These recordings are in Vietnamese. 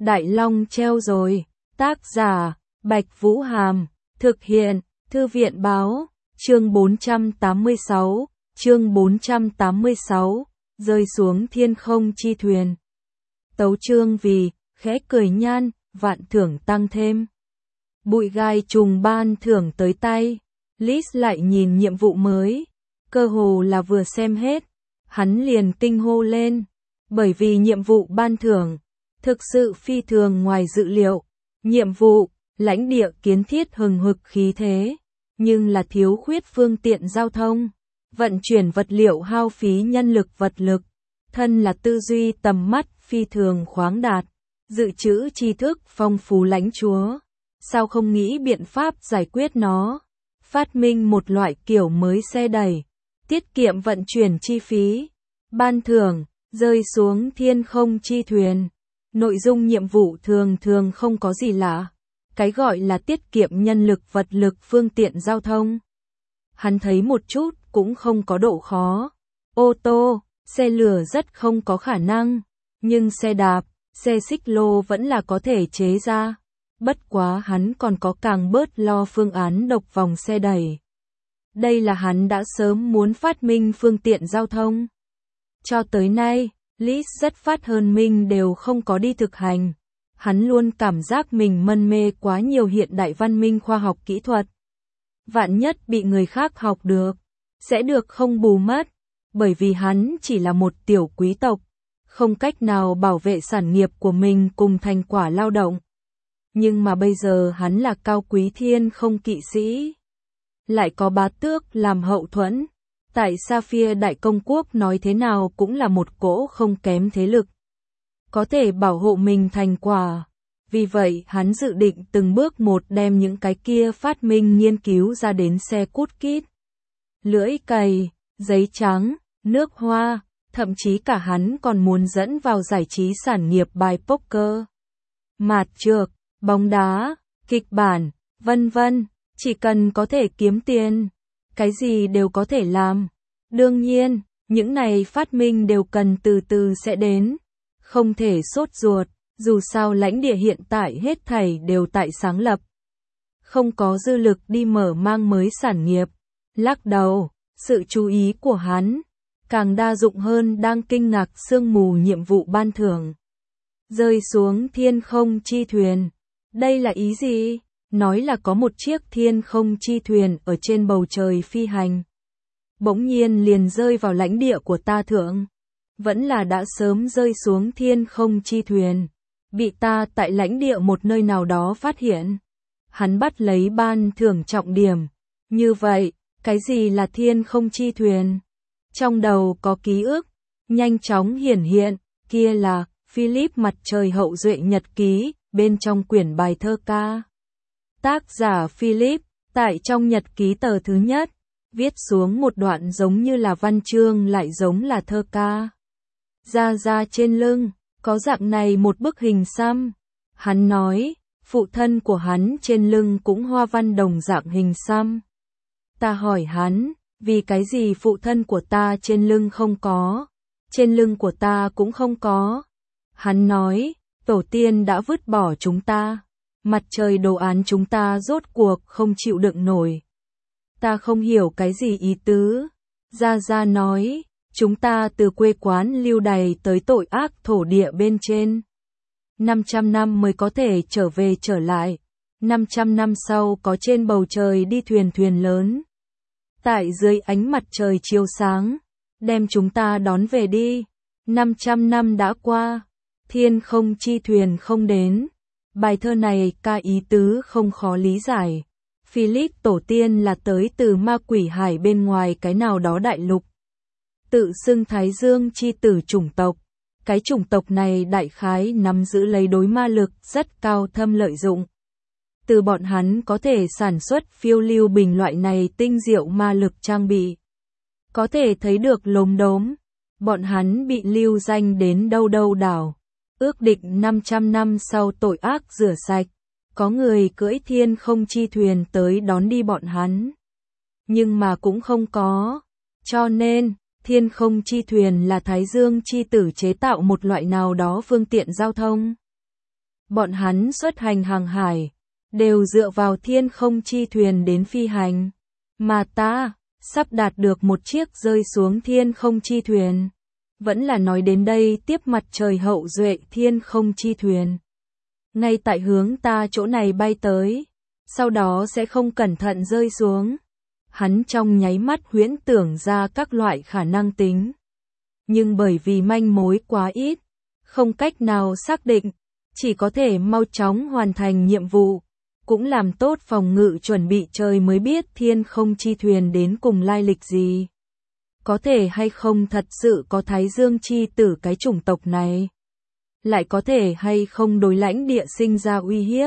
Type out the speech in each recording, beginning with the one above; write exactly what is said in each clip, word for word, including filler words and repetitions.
Đại Long treo rồi. Tác giả, Bạch Vũ Hàm. Thực hiện, Thư viện báo. Chương bốn trăm tám mươi sáu. Chương bốn trăm tám mươi sáu. Rơi xuống thiên không chi thuyền. Tấu chương vì, khẽ cười nhan, vạn thưởng tăng thêm. Bụi gai trùng ban thưởng tới tay. Liz lại nhìn nhiệm vụ mới. Cơ hồ là vừa xem hết. Hắn liền kinh hô lên. Bởi vì nhiệm vụ ban thưởng. Thực sự phi thường ngoài dự liệu. Nhiệm vụ, lãnh địa kiến thiết hừng hực khí thế. Nhưng là thiếu khuyết phương tiện giao thông. Vận chuyển vật liệu hao phí nhân lực vật lực. Thân là tư duy tầm mắt phi thường khoáng đạt. Dự trữ tri thức phong phú lãnh chúa. Sao không nghĩ biện pháp giải quyết nó? Phát minh một loại kiểu mới xe đẩy. Tiết kiệm vận chuyển chi phí. Ban thưởng, rơi xuống thiên không chi thuyền. Nội dung nhiệm vụ thường thường không có gì lạ. Cái gọi là tiết kiệm nhân lực vật lực phương tiện giao thông. Hắn thấy một chút cũng không có độ khó. Ô tô, xe lửa rất không có khả năng. Nhưng xe đạp, xe xích lô vẫn là có thể chế ra. Bất quá hắn còn có càng bớt lo phương án độc vòng xe đẩy. Đây là hắn đã sớm muốn phát minh phương tiện giao thông. Cho tới nay, Liz rất phát hơn mình đều không có đi thực hành. Hắn luôn cảm giác mình mân mê quá nhiều hiện đại văn minh khoa học kỹ thuật. Vạn nhất bị người khác học được, sẽ được không bù mất. Bởi vì hắn chỉ là một tiểu quý tộc, không cách nào bảo vệ sản nghiệp của mình cùng thành quả lao động. Nhưng mà bây giờ hắn là cao quý thiên không kỵ sĩ. Lại có bá tước làm hậu thuẫn. Tại Sapphire Đại Công Quốc nói thế nào cũng là một cỗ không kém thế lực. Có thể bảo hộ mình thành quả. Vì vậy hắn dự định từng bước một đem những cái kia phát minh nghiên cứu ra đến xe cút kít. Lưỡi cày, giấy trắng, nước hoa, thậm chí cả hắn còn muốn dẫn vào giải trí sản nghiệp bài poker, mạt trược, bóng đá, kịch bản, vân vân. Chỉ cần có thể kiếm tiền, cái gì đều có thể làm. Đương nhiên, những này phát minh đều cần từ từ sẽ đến. Không thể sốt ruột, dù sao lãnh địa hiện tại hết thảy đều tại sáng lập. Không có dư lực đi mở mang mới sản nghiệp. Lắc đầu, sự chú ý của hắn càng đa dụng hơn đang kinh ngạc sương mù nhiệm vụ ban thưởng. Rơi xuống thiên không chi thuyền. Đây là ý gì? Nói là có một chiếc thiên không chi thuyền ở trên bầu trời phi hành. Bỗng nhiên liền rơi vào lãnh địa của ta thượng. Vẫn là đã sớm rơi xuống thiên không chi thuyền. Bị ta tại lãnh địa một nơi nào đó phát hiện. Hắn bắt lấy ban thưởng trọng điểm. Như vậy, cái gì là thiên không chi thuyền? Trong đầu có ký ức, nhanh chóng hiển hiện, kia là Philip Mặt Trời Hậu Duệ Nhật Ký, bên trong quyển bài thơ ca. Tác giả Philip, tại trong nhật ký tờ thứ nhất, viết xuống một đoạn giống như là văn chương lại giống là thơ ca. Ra ra trên lưng, có dạng này một bức hình xăm. Hắn nói, phụ thân của hắn trên lưng cũng hoa văn đồng dạng hình xăm. Ta hỏi hắn, vì cái gì phụ thân của ta trên lưng không có, trên lưng của ta cũng không có. Hắn nói, tổ tiên đã vứt bỏ chúng ta. Mặt trời đồ án chúng ta rốt cuộc không chịu đựng nổi. Ta không hiểu cái gì ý tứ. Gia Gia nói, chúng ta từ quê quán lưu đày tới tội ác thổ địa bên trên. năm trăm năm mới có thể trở về trở lại. năm trăm năm sau có trên bầu trời đi thuyền thuyền lớn. Tại dưới ánh mặt trời chiếu sáng, đem chúng ta đón về đi. năm trăm năm đã qua, thiên không chi thuyền không đến. Bài thơ này ca ý tứ không khó lý giải. Philip tổ tiên là tới từ ma quỷ hải bên ngoài cái nào đó đại lục. Tự xưng Thái Dương chi tử chủng tộc. Cái chủng tộc này đại khái nắm giữ lấy đối ma lực rất cao thâm lợi dụng. Từ bọn hắn có thể sản xuất phiêu lưu bình loại này tinh diệu ma lực trang bị. Có thể thấy được lốm đốm. Bọn hắn bị lưu danh đến đâu đâu đảo. Ước định năm trăm năm sau tội ác rửa sạch, có người cưỡi thiên không chi thuyền tới đón đi bọn hắn. Nhưng mà cũng không có. Cho nên, thiên không chi thuyền là Thái Dương chi tử chế tạo một loại nào đó phương tiện giao thông. Bọn hắn xuất hành hàng hải, đều dựa vào thiên không chi thuyền đến phi hành. Mà ta, sắp đạt được một chiếc rơi xuống thiên không chi thuyền. Vẫn là nói đến đây tiếp mặt trời hậu duệ thiên không chi thuyền. Ngay tại hướng ta chỗ này bay tới, sau đó sẽ không cẩn thận rơi xuống. Hắn trong nháy mắt huyễn tưởng ra các loại khả năng tính. Nhưng bởi vì manh mối quá ít, không cách nào xác định, chỉ có thể mau chóng hoàn thành nhiệm vụ, cũng làm tốt phòng ngự chuẩn bị trời mới biết thiên không chi thuyền đến cùng lai lịch gì. Có thể hay không thật sự có Thái Dương chi tử cái chủng tộc này. Lại có thể hay không đối lãnh địa sinh ra uy hiếp.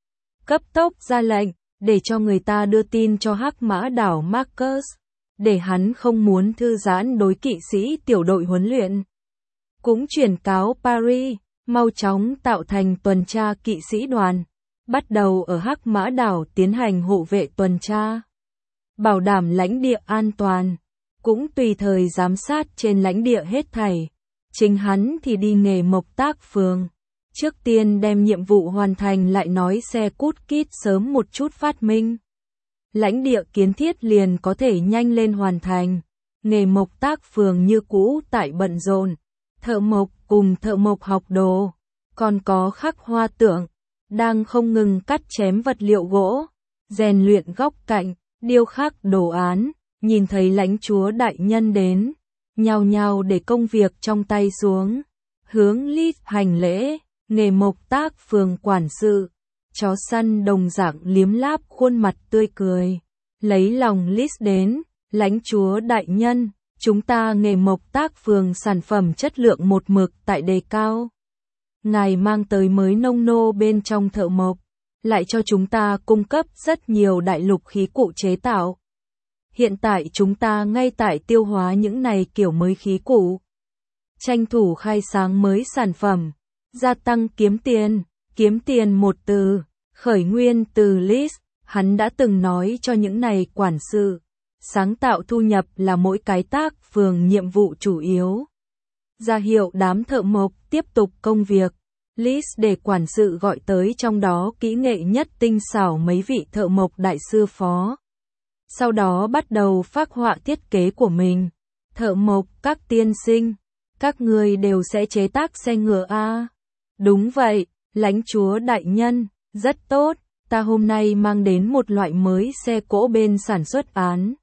Cấp tốc ra lệnh, để cho người ta đưa tin cho Hắc Mã đảo Marcus, để hắn không muốn thư giãn đối kỵ sĩ tiểu đội huấn luyện. Cũng chuyển cáo Paris, mau chóng tạo thành tuần tra kỵ sĩ đoàn, bắt đầu ở Hắc Mã đảo tiến hành hộ vệ tuần tra, bảo đảm lãnh địa an toàn, cũng tùy thời giám sát trên lãnh địa hết thảy. Chính hắn thì đi nghề mộc tác phường. Trước tiên đem nhiệm vụ hoàn thành lại nói xe cút kít sớm một chút phát minh. Lãnh địa kiến thiết liền có thể nhanh lên hoàn thành. Nghề mộc tác phường như cũ tại bận rộn. Thợ mộc cùng thợ mộc học đồ. Còn có khắc hoa tượng. Đang không ngừng cắt chém vật liệu gỗ. Rèn luyện góc cạnh. Điêu khắc đồ án. Nhìn thấy lãnh chúa đại nhân đến. Nhào nhào để công việc trong tay xuống. Hướng Lis hành lễ. Nghề mộc tác phường quản sự, chó săn đồng dạng liếm láp khuôn mặt tươi cười, lấy lòng Lis đến, lãnh chúa đại nhân, chúng ta nghề mộc tác phường sản phẩm chất lượng một mực tại đề cao. Ngài mang tới mới nông nô bên trong thợ mộc, lại cho chúng ta cung cấp rất nhiều đại lục khí cụ chế tạo. Hiện tại chúng ta ngay tại tiêu hóa những này kiểu mới khí cụ, tranh thủ khai sáng mới sản phẩm. Gia tăng kiếm tiền, kiếm tiền một từ, khởi nguyên từ Lis, hắn đã từng nói cho những này quản sự, sáng tạo thu nhập là mỗi cái tác phường nhiệm vụ chủ yếu. Ra hiệu đám thợ mộc tiếp tục công việc, Lis để quản sự gọi tới trong đó kỹ nghệ nhất tinh xảo mấy vị thợ mộc đại sư phó. Sau đó bắt đầu phác họa thiết kế của mình, thợ mộc các tiên sinh, các người đều sẽ chế tác xe ngựa a. Đúng vậy, lãnh chúa đại nhân, rất tốt, ta hôm nay mang đến một loại mới xe cỗ bên sản xuất án.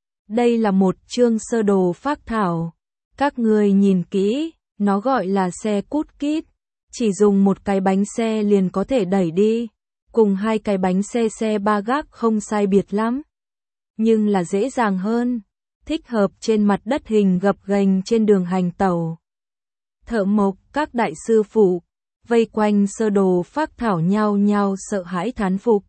Đây là một chương sơ đồ phác thảo. Các người nhìn kỹ, nó gọi là xe cút kít. Chỉ dùng một cái bánh xe liền có thể đẩy đi, cùng hai cái bánh xe xe ba gác không sai biệt lắm. Nhưng là dễ dàng hơn, thích hợp trên mặt đất hình gập ghềnh trên đường hành tàu. Thợ mộc các đại sư phụ vây quanh sơ đồ phác thảo nhao nhao sợ hãi thán phục.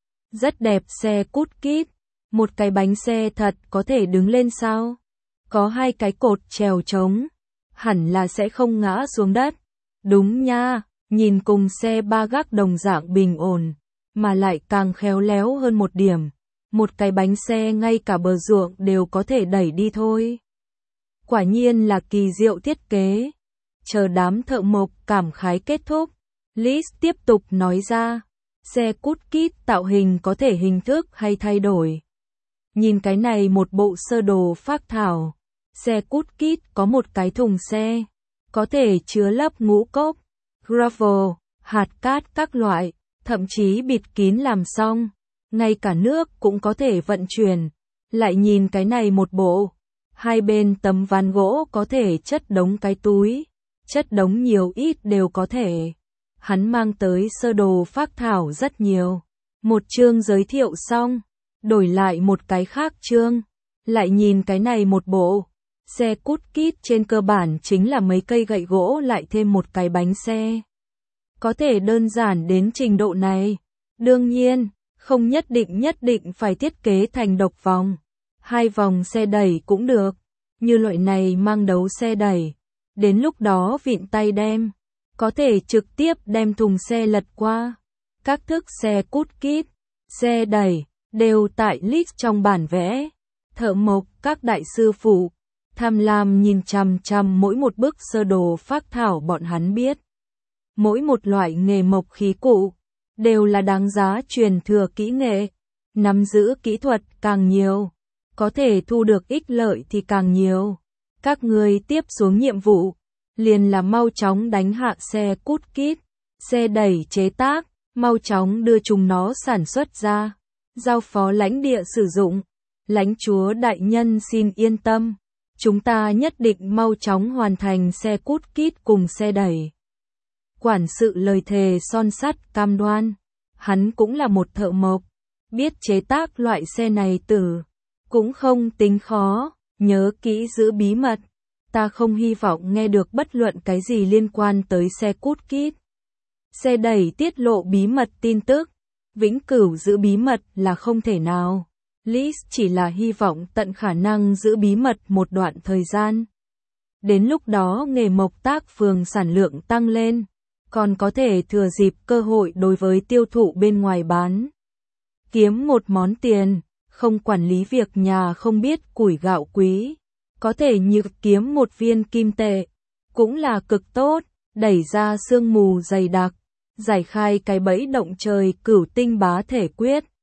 Rất đẹp xe cút kít, một cái bánh xe thật có thể đứng lên sao? Có hai cái cột trèo trống, hẳn là sẽ không ngã xuống đất. Đúng nha, nhìn cùng xe ba gác đồng dạng bình ổn, mà lại càng khéo léo hơn một điểm. Một cái bánh xe ngay cả bờ ruộng đều có thể đẩy đi thôi. Quả nhiên là kỳ diệu thiết kế. Chờ đám thợ mộc cảm khái kết thúc, Lis tiếp tục nói ra, xe cút kít tạo hình có thể hình thức hay thay đổi. Nhìn cái này một bộ sơ đồ phác thảo, xe cút kít có một cái thùng xe, có thể chứa lấp ngũ cốc, gravel, hạt cát các loại, thậm chí bịt kín làm xong, ngay cả nước cũng có thể vận chuyển. Lại nhìn cái này một bộ, hai bên tấm ván gỗ có thể chất đống cái túi. Chất đống nhiều ít đều có thể. Hắn mang tới sơ đồ phác thảo rất nhiều. Một chương giới thiệu xong, đổi lại một cái khác chương. Lại nhìn cái này một bộ. Xe cút kít trên cơ bản chính là mấy cây gậy gỗ lại thêm một cái bánh xe. Có thể đơn giản đến trình độ này. Đương nhiên, không nhất định nhất định phải thiết kế thành độc vòng. Hai vòng xe đẩy cũng được. Như loại này mang đấu xe đẩy. Đến lúc đó vịn tay đem, có thể trực tiếp đem thùng xe lật qua. Các thức xe cút kít, xe đẩy, đều tại list trong bản vẽ. Thợ mộc các đại sư phụ, tham lam nhìn chằm chằm mỗi một bức sơ đồ phác thảo bọn hắn biết. Mỗi một loại nghề mộc khí cụ đều là đáng giá truyền thừa kỹ nghệ, nắm giữ kỹ thuật càng nhiều, có thể thu được ích lợi thì càng nhiều. Các ngươi tiếp xuống nhiệm vụ, liền là mau chóng đánh hạ xe cút kít, xe đẩy chế tác, mau chóng đưa chúng nó sản xuất ra, giao phó lãnh địa sử dụng. Lãnh chúa đại nhân xin yên tâm, chúng ta nhất định mau chóng hoàn thành xe cút kít cùng xe đẩy. Quản sự lời thề son sắt cam đoan, hắn cũng là một thợ mộc, biết chế tác loại xe này tử, cũng không tính khó, nhớ kỹ giữ bí mật. Ta không hy vọng nghe được bất luận cái gì liên quan tới xe cút kít. Xe đẩy tiết lộ bí mật tin tức, vĩnh cửu giữ bí mật là không thể nào. Liz chỉ là hy vọng tận khả năng giữ bí mật một đoạn thời gian. Đến lúc đó nghề mộc tác phường sản lượng tăng lên, còn có thể thừa dịp cơ hội đối với tiêu thụ bên ngoài bán. Kiếm một món tiền, không quản lý việc nhà không biết củi gạo quý. Có thể như kiếm một viên kim tệ, cũng là cực tốt, đẩy ra sương mù dày đặc, giải khai cái bẫy động trời cửu tinh bá thể quyết.